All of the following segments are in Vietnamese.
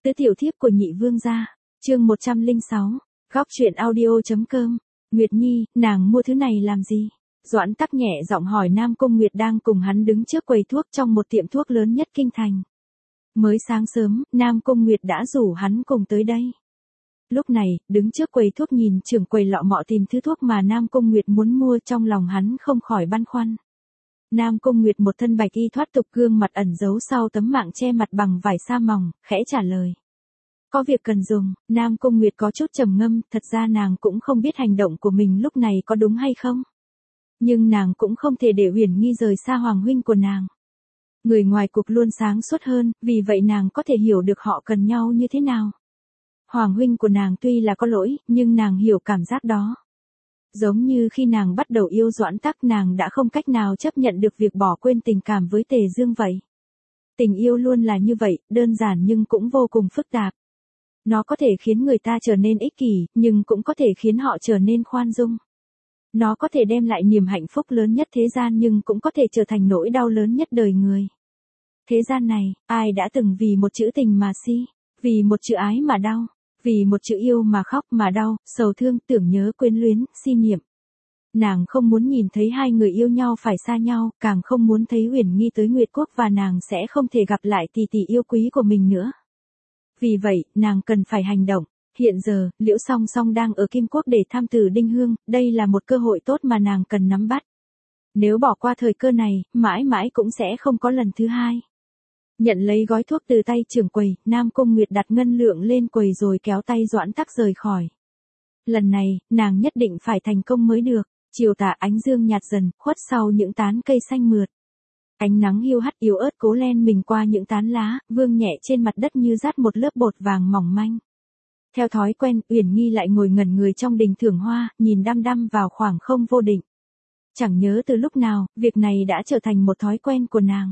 Tứ tiểu thiếp của nhị vương gia, chương 106, góc truyện audio.com. Nguyệt Nhi, nàng mua thứ này làm gì? Doãn Tắc nhẹ giọng hỏi. Nam Cung Nguyệt đang cùng hắn đứng trước quầy thuốc trong một tiệm thuốc lớn nhất kinh thành. Mới sáng sớm, Nam Cung Nguyệt đã rủ hắn cùng tới đây. Lúc này, đứng trước quầy thuốc nhìn trưởng quầy lọ mọ tìm thứ thuốc mà Nam Cung Nguyệt muốn mua, trong lòng hắn không khỏi băn khoăn. Nam Cung Nguyệt một thân bạch y thoát tục, gương mặt ẩn giấu sau tấm mạng che mặt bằng vải sa mỏng, khẽ trả lời. Có việc cần dùng. Nam Cung Nguyệt có chút trầm ngâm, thật ra nàng cũng không biết hành động của mình lúc này có đúng hay không. Nhưng nàng cũng không thể để Uyển Nghi rời xa Hoàng huynh của nàng. Người ngoài cuộc luôn sáng suốt hơn, vì vậy nàng có thể hiểu được họ cần nhau như thế nào. Hoàng huynh của nàng tuy là có lỗi, nhưng nàng hiểu cảm giác đó. Giống như khi nàng bắt đầu yêu Doãn Tắc, nàng đã không cách nào chấp nhận được việc bỏ quên tình cảm với Tề Dương vậy. Tình yêu luôn là như vậy, đơn giản nhưng cũng vô cùng phức tạp. Nó có thể khiến người ta trở nên ích kỷ, nhưng cũng có thể khiến họ trở nên khoan dung. Nó có thể đem lại niềm hạnh phúc lớn nhất thế gian, nhưng cũng có thể trở thành nỗi đau lớn nhất đời người. Thế gian này, ai đã từng vì một chữ tình mà si, vì một chữ ái mà đau, vì một chữ yêu mà khóc mà đau, sầu thương, tưởng nhớ, quyến luyến, si niệm. Nàng không muốn nhìn thấy hai người yêu nhau phải xa nhau, càng không muốn thấy Uyển Nghi tới Nguyệt Quốc và nàng sẽ không thể gặp lại tỷ tỷ yêu quý của mình nữa. Vì vậy, nàng cần phải hành động. Hiện giờ, Liễu Song Song đang ở Kim Quốc để thăm Từ Đinh Hương, đây là một cơ hội tốt mà nàng cần nắm bắt. Nếu bỏ qua thời cơ này, mãi mãi cũng sẽ không có lần thứ hai. Nhận lấy gói thuốc từ tay trưởng quầy, Nam Cung Nguyệt đặt ngân lượng lên quầy rồi kéo tay Doãn Tắc rời khỏi. Lần này, nàng nhất định phải thành công mới được. Chiều tà ánh dương nhạt dần, khuất sau những tán cây xanh mượt. Ánh nắng hiu hắt yếu ớt cố len mình qua những tán lá, vương nhẹ trên mặt đất như dát một lớp bột vàng mỏng manh. Theo thói quen, Uyển Nghi lại ngồi ngẩn người trong đình thưởng hoa, nhìn đăm đăm vào khoảng không vô định. Chẳng nhớ từ lúc nào, việc này đã trở thành một thói quen của nàng.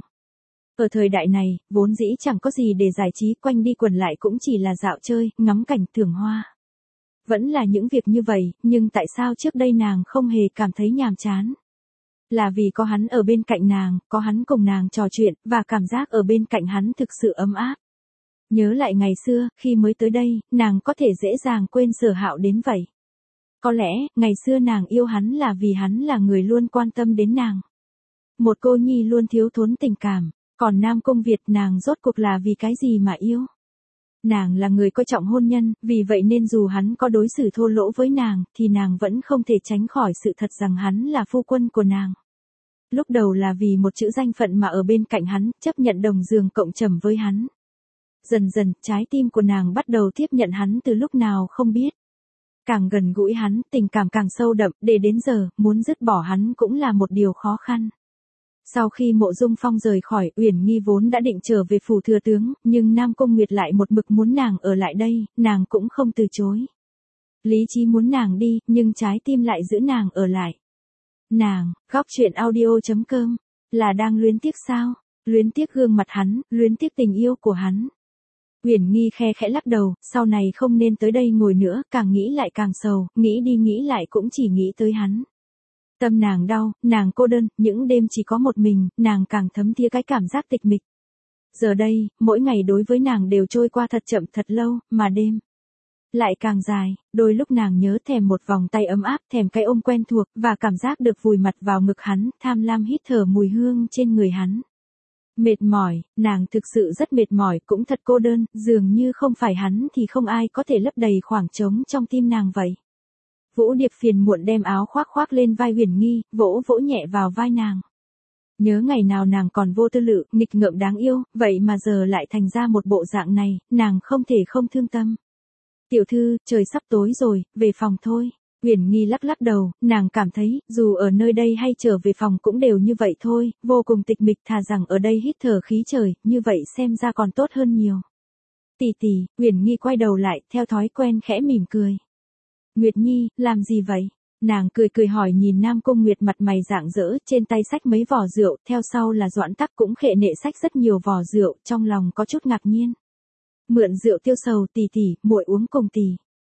Ở thời đại này, vốn dĩ chẳng có gì để giải trí, quanh đi quẩn lại cũng chỉ là dạo chơi, ngắm cảnh, thưởng hoa. Vẫn là những việc như vậy, nhưng tại sao trước đây nàng không hề cảm thấy nhàm chán? Là vì có hắn ở bên cạnh nàng, có hắn cùng nàng trò chuyện, và cảm giác ở bên cạnh hắn thực sự ấm áp. Nhớ lại ngày xưa, khi mới tới đây, nàng có thể dễ dàng quên Sở Hạo đến vậy. Có lẽ, ngày xưa nàng yêu hắn là vì hắn là người luôn quan tâm đến nàng. Một cô nhi luôn thiếu thốn tình cảm, còn Nam Cung Việt nàng rốt cuộc là vì cái gì mà yêu? Nàng là người coi trọng hôn nhân, vì vậy nên dù hắn có đối xử thô lỗ với nàng, thì nàng vẫn không thể tránh khỏi sự thật rằng hắn là phu quân của nàng. Lúc đầu là vì một chữ danh phận mà ở bên cạnh hắn, chấp nhận đồng giường cộng trầm với hắn. Dần dần, trái tim của nàng bắt đầu tiếp nhận hắn từ lúc nào không biết. Càng gần gũi hắn, tình cảm càng sâu đậm, để đến giờ, muốn dứt bỏ hắn cũng là một điều khó khăn. Sau khi Mộ Dung Phong rời khỏi, Uyển Nghi vốn đã định trở về phủ thừa tướng, nhưng Nam Cung Nguyệt lại một mực muốn nàng ở lại đây, nàng cũng không từ chối. Lý trí muốn nàng đi, nhưng trái tim lại giữ nàng ở lại. Nàng, góc truyện audio.com, là đang luyến tiếc sao? Luyến tiếc gương mặt hắn, luyến tiếc tình yêu của hắn. Uyển Nghi khe khẽ lắc đầu, sau này không nên tới đây ngồi nữa, càng nghĩ lại càng sầu, nghĩ đi nghĩ lại cũng chỉ nghĩ tới hắn. Tâm nàng đau, nàng cô đơn, những đêm chỉ có một mình, nàng càng thấm thía cái cảm giác tịch mịch. Giờ đây, mỗi ngày đối với nàng đều trôi qua thật chậm thật lâu, mà đêm lại càng dài, đôi lúc nàng nhớ thèm một vòng tay ấm áp, thèm cái ôm quen thuộc, và cảm giác được vùi mặt vào ngực hắn, tham lam hít thở mùi hương trên người hắn. Mệt mỏi, nàng thực sự rất mệt mỏi, cũng thật cô đơn, dường như không phải hắn thì không ai có thể lấp đầy khoảng trống trong tim nàng vậy. Vũ Điệp phiền muộn đem áo khoác khoác lên vai Uyển Nghi, vỗ vỗ nhẹ vào vai nàng. Nhớ ngày nào nàng còn vô tư lự, nghịch ngợm đáng yêu, vậy mà giờ lại thành ra một bộ dạng này, nàng không thể không thương tâm. Tiểu thư, trời sắp tối rồi, về phòng thôi. Uyển Nghi lắc lắc đầu, nàng cảm thấy, dù ở nơi đây hay trở về phòng cũng đều như vậy thôi, vô cùng tịch mịch, thà rằng ở đây hít thở khí trời, như vậy xem ra còn tốt hơn nhiều. Tỷ tỷ, Uyển Nghi quay đầu lại, theo thói quen khẽ mỉm cười. Nguyệt Nhi, làm gì vậy? Nàng cười cười hỏi nhìn Nam Cung Nguyệt mặt mày rạng rỡ, trên tay xách mấy vò rượu, theo sau là Doãn Tắc cũng khệ nệ xách rất nhiều vò rượu, trong lòng có chút ngạc nhiên. Mượn rượu tiêu sầu, tỷ tỷ, muội uống cùng tỷ.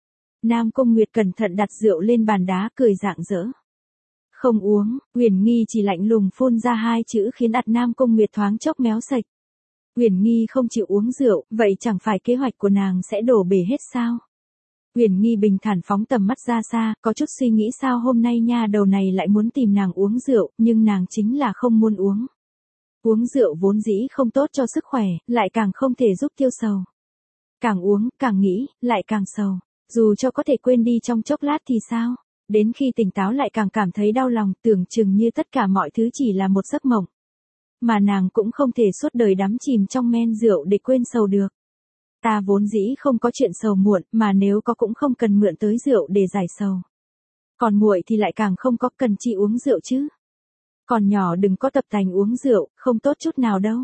Nam Cung Nguyệt cẩn thận đặt rượu lên bàn đá, cười rạng rỡ. Không uống, Uyển Nghi chỉ lạnh lùng phun ra hai chữ khiến ặt Nam Cung Nguyệt thoáng chốc méo sạch. Uyển Nghi không chịu uống rượu, vậy chẳng phải kế hoạch của nàng sẽ đổ bể hết sao? Uyển Nghi bình thản phóng tầm mắt ra xa, có chút suy nghĩ sao hôm nay nha đầu này lại muốn tìm nàng uống rượu, nhưng nàng chính là không muốn uống. Uống rượu vốn dĩ không tốt cho sức khỏe, lại càng không thể giúp tiêu sầu. Càng uống, càng nghĩ, lại càng sầu. Dù cho có thể quên đi trong chốc lát thì sao? Đến khi tỉnh táo lại càng cảm thấy đau lòng, tưởng chừng như tất cả mọi thứ chỉ là một giấc mộng. Mà nàng cũng không thể suốt đời đắm chìm trong men rượu để quên sầu được. Ta vốn dĩ không có chuyện sầu muộn, mà nếu có cũng không cần mượn tới rượu để giải sầu. Còn muội thì lại càng không có cần chi uống rượu chứ. Còn nhỏ đừng có tập tành uống rượu, không tốt chút nào đâu.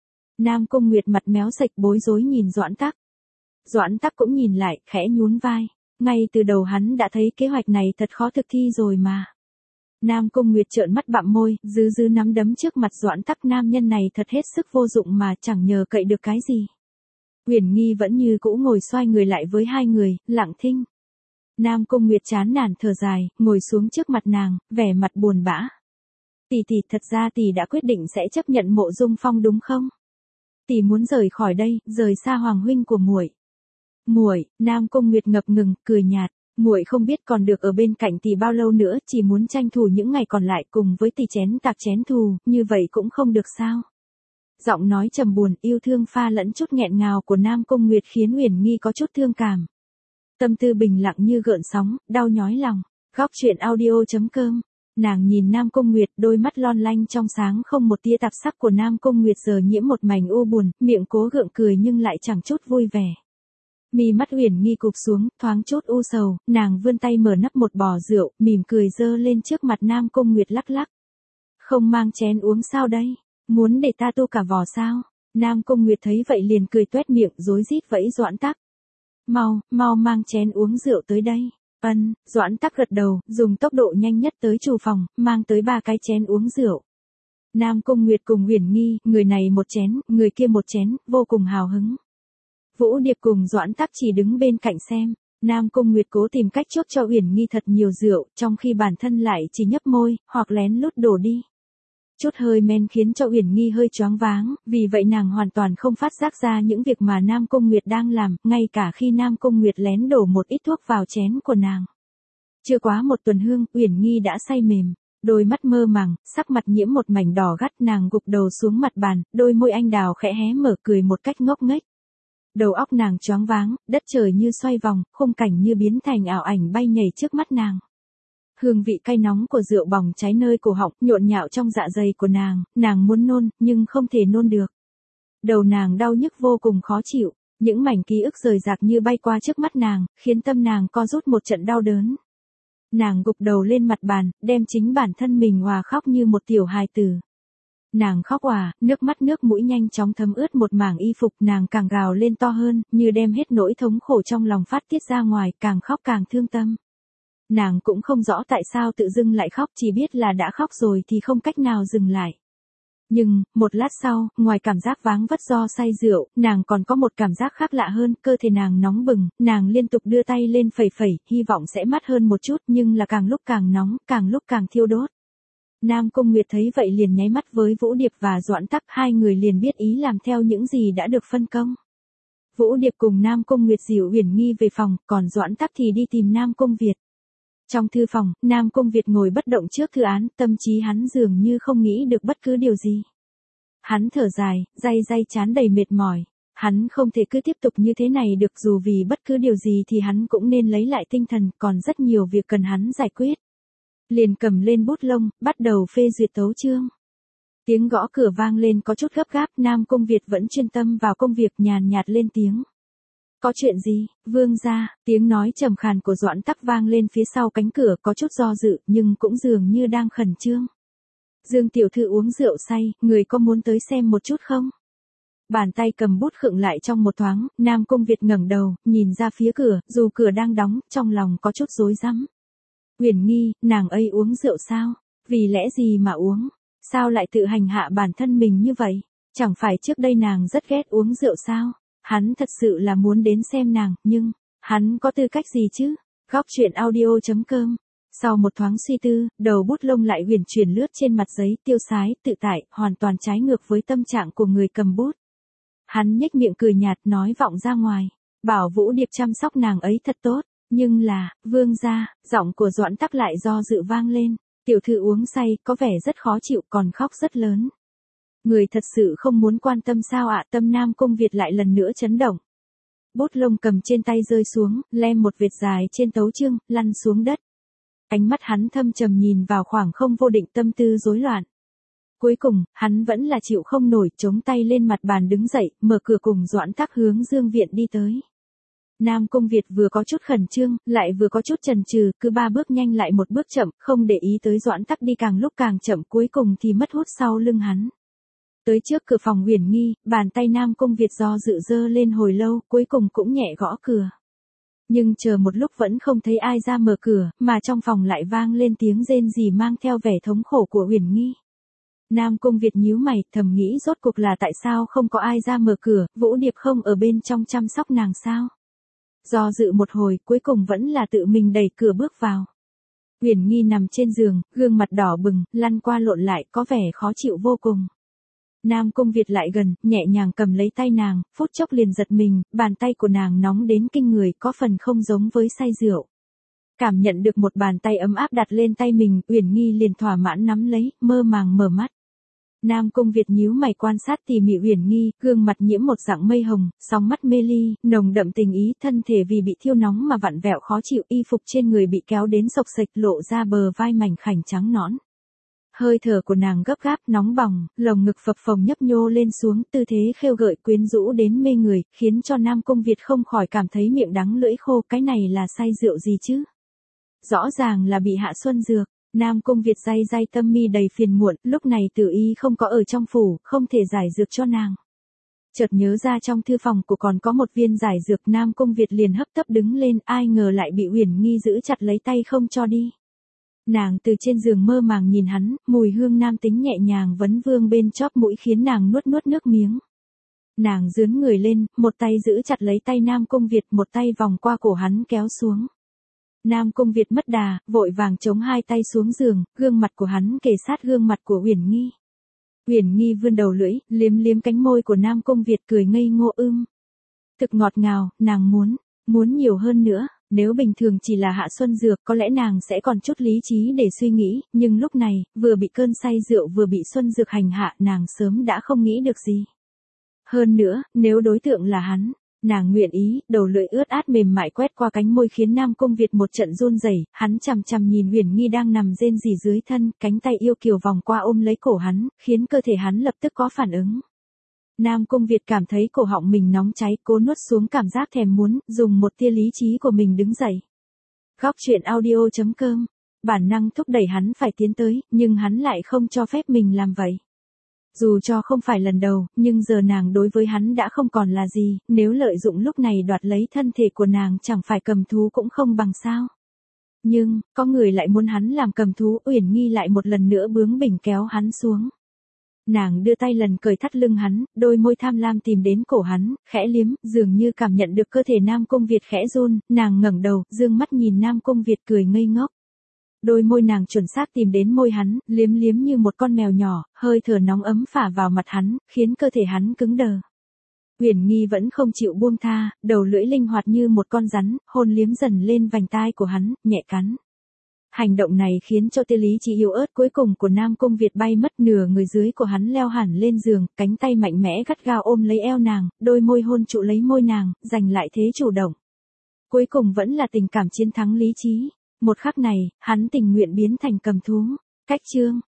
Nam Cung Nguyệt mặt méo sạch bối rối nhìn Doãn Tắc. Doãn Tắc cũng nhìn lại, khẽ nhún vai. Ngay từ đầu hắn đã thấy kế hoạch này thật khó thực thi rồi mà. Nam Cung Nguyệt trợn mắt bặm môi, giữ nắm đấm trước mặt Doãn Tắc, nam nhân này thật hết sức vô dụng mà chẳng nhờ cậy được cái gì. Uyển Nghi vẫn như cũ ngồi xoay người lại với hai người, lặng thinh. Nam Cung Nguyệt chán nản thở dài, ngồi xuống trước mặt nàng, vẻ mặt buồn bã. Tỷ, thật ra tỷ đã quyết định sẽ chấp nhận Mộ Dung Phong đúng không? Tỷ muốn rời khỏi đây, rời xa hoàng huynh của muội. Muội, Nam Cung Nguyệt ngập ngừng, cười nhạt. Muội không biết còn được ở bên cạnh tỷ bao lâu nữa, chỉ muốn tranh thủ những ngày còn lại cùng với tỷ chén tạc chén thù, như vậy cũng không được sao? Giọng nói trầm buồn, yêu thương pha lẫn chút nghẹn ngào của Nam Cung Nguyệt khiến Uyển Nghi có chút thương cảm. Tâm tư bình lặng như gợn sóng, đau nhói lòng. Góc truyện audio.com. Nàng nhìn Nam Cung Nguyệt, đôi mắt lon lanh trong sáng không một tia tạp sắc của Nam Cung Nguyệt giờ nhiễm một mảnh u buồn, miệng cố gượng cười nhưng lại chẳng chút vui vẻ. Mi mắt Uyển Nghi cụp xuống, thoáng chút u sầu, nàng vươn tay mở nắp một bò rượu, mỉm cười dơ lên trước mặt Nam Cung Nguyệt lắc lắc. Không mang chén uống sao đây? Muốn để ta tu cả vò sao? Nam Cung Nguyệt thấy vậy liền cười tuét miệng, rối rít vẫy Doãn Tắc. Mau mang chén uống rượu tới đây. Doãn Tắc gật đầu, dùng tốc độ nhanh nhất tới chủ phòng, mang tới 3 cái chén uống rượu. Nam Cung Nguyệt cùng Uyển Nghi, người này một chén, người kia một chén, vô cùng hào hứng. Vũ Điệp cùng Doãn Tắc chỉ đứng bên cạnh xem. Nam Cung Nguyệt cố tìm cách chuốc cho Uyển Nghi thật nhiều rượu, trong khi bản thân lại chỉ nhấp môi, hoặc lén lút đổ đi. Chút hơi men khiến cho Uyển Nghi hơi choáng váng, vì vậy nàng hoàn toàn không phát giác ra những việc mà Nam Cung Nguyệt đang làm, ngay cả khi Nam Cung Nguyệt lén đổ một ít thuốc vào chén của nàng. Chưa quá một tuần hương, Uyển Nghi đã say mềm, đôi mắt mơ màng, sắc mặt nhiễm một mảnh đỏ gắt, nàng gục đầu xuống mặt bàn, đôi môi anh đào khẽ hé mở cười một cách ngốc nghếch. Đầu óc nàng choáng váng, đất trời như xoay vòng, khung cảnh như biến thành ảo ảnh bay nhảy trước mắt nàng. Hương vị cay nóng của rượu bỏng cháy nơi cổ họng, nhộn nhạo trong dạ dày của nàng muốn nôn, nhưng không thể nôn được. Đầu nàng đau nhức vô cùng khó chịu, những mảnh ký ức rời rạc như bay qua trước mắt nàng, khiến tâm nàng co rút một trận đau đớn. Nàng gục đầu lên mặt bàn, đem chính bản thân mình hòa khóc như một tiểu hài tử. Nàng khóc òa, nước mắt nước mũi nhanh chóng thấm ướt một mảng y phục, nàng càng gào lên to hơn, như đem hết nỗi thống khổ trong lòng phát tiết ra ngoài, càng khóc càng thương tâm. Nàng cũng không rõ tại sao tự dưng lại khóc, chỉ biết là đã khóc rồi thì không cách nào dừng lại. Nhưng, một lát sau, ngoài cảm giác váng vất do say rượu, nàng còn có một cảm giác khác lạ hơn, cơ thể nàng nóng bừng, nàng liên tục đưa tay lên phẩy, hy vọng sẽ mát hơn một chút, nhưng là càng lúc càng nóng, càng lúc càng thiêu đốt. Nam Cung Nguyệt thấy vậy liền nháy mắt với Vũ Điệp và Doãn Tắc, hai người liền biết ý làm theo những gì đã được phân công. Vũ Điệp cùng Nam Cung Nguyệt dìu Uyển Nghi về phòng, còn Doãn Tắc thì đi tìm Nam Cung Việt. Trong thư phòng, Nam Cung Việt ngồi bất động trước thư án, tâm trí hắn dường như không nghĩ được bất cứ điều gì. Hắn thở dài, day chán đầy mệt mỏi. Hắn không thể cứ tiếp tục như thế này được, dù vì bất cứ điều gì thì hắn cũng nên lấy lại tinh thần, còn rất nhiều việc cần hắn giải quyết. Liền cầm lên bút lông, bắt đầu phê duyệt tấu chương. Tiếng gõ cửa vang lên có chút gấp gáp, Nam Cung Việt vẫn chuyên tâm vào công việc, nhàn nhạt lên tiếng. Có chuyện gì, vương gia? Tiếng nói trầm khàn của Doãn Tắc vang lên phía sau cánh cửa, có chút do dự, nhưng cũng dường như đang khẩn trương. Dương tiểu thư uống rượu say, người có muốn tới xem một chút không? Bàn tay cầm bút khựng lại trong một thoáng, Nam Cung Việt ngẩng đầu, nhìn ra phía cửa, dù cửa đang đóng, trong lòng có chút rối rắm. Uyển Nghi, nàng ấy uống rượu sao? Vì lẽ gì mà uống? Sao lại tự hành hạ bản thân mình như vậy? Chẳng phải trước đây nàng rất ghét uống rượu sao? Hắn thật sự là muốn đến xem nàng, nhưng, hắn có tư cách gì chứ? Góc truyện audio.com. Sau một thoáng suy tư, đầu bút lông lại huyền chuyển lướt trên mặt giấy, tiêu sái, tự tại, hoàn toàn trái ngược với tâm trạng của người cầm bút. Hắn nhếch miệng cười nhạt nói vọng ra ngoài. Bảo Vũ Điệp chăm sóc nàng ấy thật tốt. Nhưng là, vương gia, giọng của Doãn Tắc lại do dự vang lên. Tiểu thư uống say, có vẻ rất khó chịu còn khóc rất lớn. Người thật sự không muốn quan tâm sao ạ? Tâm Nam Cung Việt lại lần nữa chấn động. Bút lông cầm trên tay rơi xuống, lem một vệt dài trên tấu chương, lăn xuống đất. Ánh mắt hắn thâm trầm nhìn vào khoảng không vô định, tâm tư rối loạn. Cuối cùng, hắn vẫn là chịu không nổi, chống tay lên mặt bàn đứng dậy, mở cửa cùng Doãn Tắc hướng Dương viện đi tới. Nam Cung Việt vừa có chút khẩn trương, lại vừa có chút chần chừ, cứ 3 bước nhanh lại 1 bước chậm, không để ý tới Doãn Tắc đi càng lúc càng chậm, cuối cùng thì mất hút sau lưng hắn. Tới trước cửa phòng Uyển Nghi, bàn tay Nam Cung Việt do dự giơ lên hồi lâu, cuối cùng cũng nhẹ gõ cửa. Nhưng chờ một lúc vẫn không thấy ai ra mở cửa, mà trong phòng lại vang lên tiếng rên rỉ mang theo vẻ thống khổ của Uyển Nghi. Nam Cung Việt nhíu mày, thầm nghĩ rốt cuộc là tại sao không có ai ra mở cửa, Vũ Điệp không ở bên trong chăm sóc nàng sao? Do dự một hồi, cuối cùng vẫn là tự mình đẩy cửa bước vào. Uyển Nghi nằm trên giường, gương mặt đỏ bừng, lăn qua lộn lại, có vẻ khó chịu vô cùng. Nam Cung Việt lại gần, nhẹ nhàng cầm lấy tay nàng, phút chốc liền giật mình, bàn tay của nàng nóng đến kinh người, có phần không giống với say rượu. Cảm nhận được một bàn tay ấm áp đặt lên tay mình, Uyển Nghi liền thỏa mãn nắm lấy, mơ màng mở mắt. Nam Cung Việt nhíu mày quan sát tỉ mỉ Uyển Nghi, gương mặt nhiễm một dạng mây hồng, sóng mắt mê ly, nồng đậm tình ý, thân thể vì bị thiêu nóng mà vặn vẹo khó chịu, y phục trên người bị kéo đến xộc xệch, lộ ra bờ vai mảnh khảnh trắng nõn. Hơi thở của nàng gấp gáp, nóng bỏng, lồng ngực phập phồng nhấp nhô lên xuống, tư thế khêu gợi quyến rũ đến mê người, khiến cho Nam Cung Việt không khỏi cảm thấy miệng đắng lưỡi khô, cái này là say rượu gì chứ? Rõ ràng là bị hạ xuân dược. Nam Cung Việt day day tâm mi đầy phiền muộn, lúc này Tử Y không có ở trong phủ, không thể giải dược cho nàng. Chợt nhớ ra trong thư phòng của còn có một viên giải dược, Nam Cung Việt liền hấp tấp đứng lên, ai ngờ lại bị Uyển Nghi giữ chặt lấy tay không cho đi. Nàng từ trên giường mơ màng nhìn hắn, mùi hương nam tính nhẹ nhàng vấn vương bên chóp mũi khiến nàng nuốt nuốt nước miếng. Nàng dướn người lên, một tay giữ chặt lấy tay Nam Cung Việt, một tay vòng qua cổ hắn kéo xuống. Nam Cung Việt mất đà, vội vàng chống hai tay xuống giường, gương mặt của hắn kề sát gương mặt của Uyển Nghi. Uyển Nghi vươn đầu lưỡi, liếm liếm cánh môi của Nam Cung Việt, cười ngây ngô thực ngọt ngào, nàng muốn nhiều hơn nữa. Nếu bình thường chỉ là hạ xuân dược, có lẽ nàng sẽ còn chút lý trí để suy nghĩ, nhưng lúc này, vừa bị cơn say rượu vừa bị xuân dược hành hạ, nàng sớm đã không nghĩ được gì. Hơn nữa, nếu đối tượng là hắn, nàng nguyện ý, đầu lưỡi ướt át mềm mại quét qua cánh môi khiến Nam Cung Việt một trận run rẩy, hắn chằm chằm nhìn Uyển Nghi đang nằm rên rỉ dưới thân, cánh tay yêu kiều vòng qua ôm lấy cổ hắn, khiến cơ thể hắn lập tức có phản ứng. Nam Cung Việt cảm thấy cổ họng mình nóng cháy, cố nuốt xuống cảm giác thèm muốn, dùng một tia lý trí của mình đứng dậy. Góc truyện audio.com, bản năng thúc đẩy hắn phải tiến tới, nhưng hắn lại không cho phép mình làm vậy. Dù cho không phải lần đầu, nhưng giờ nàng đối với hắn đã không còn là gì, nếu lợi dụng lúc này đoạt lấy thân thể của nàng chẳng phải cầm thú cũng không bằng sao. Nhưng, có người lại muốn hắn làm cầm thú, Uyển Nghi lại một lần nữa bướng bỉnh kéo hắn xuống. Nàng đưa tay lần cởi thắt lưng hắn, đôi môi tham lam tìm đến cổ hắn, khẽ liếm, dường như cảm nhận được cơ thể Nam Cung Việt khẽ run, nàng ngẩng đầu, dương mắt nhìn Nam Cung Việt cười ngây ngốc. Đôi môi nàng chuẩn xác tìm đến môi hắn, liếm liếm như một con mèo nhỏ, hơi thở nóng ấm phả vào mặt hắn, khiến cơ thể hắn cứng đờ. Uyển Nghi vẫn không chịu buông tha, đầu lưỡi linh hoạt như một con rắn, hôn liếm dần lên vành tai của hắn, nhẹ cắn. Hành động này khiến cho tia lý trí yếu ớt cuối cùng của Nam Cung Việt bay mất, nửa người dưới của hắn leo hẳn lên giường, cánh tay mạnh mẽ gắt gao ôm lấy eo nàng, đôi môi hôn trụ lấy môi nàng, giành lại thế chủ động. Cuối cùng vẫn là tình cảm chiến thắng lý trí. Một khắc này, hắn tình nguyện biến thành cầm thú. Cách chương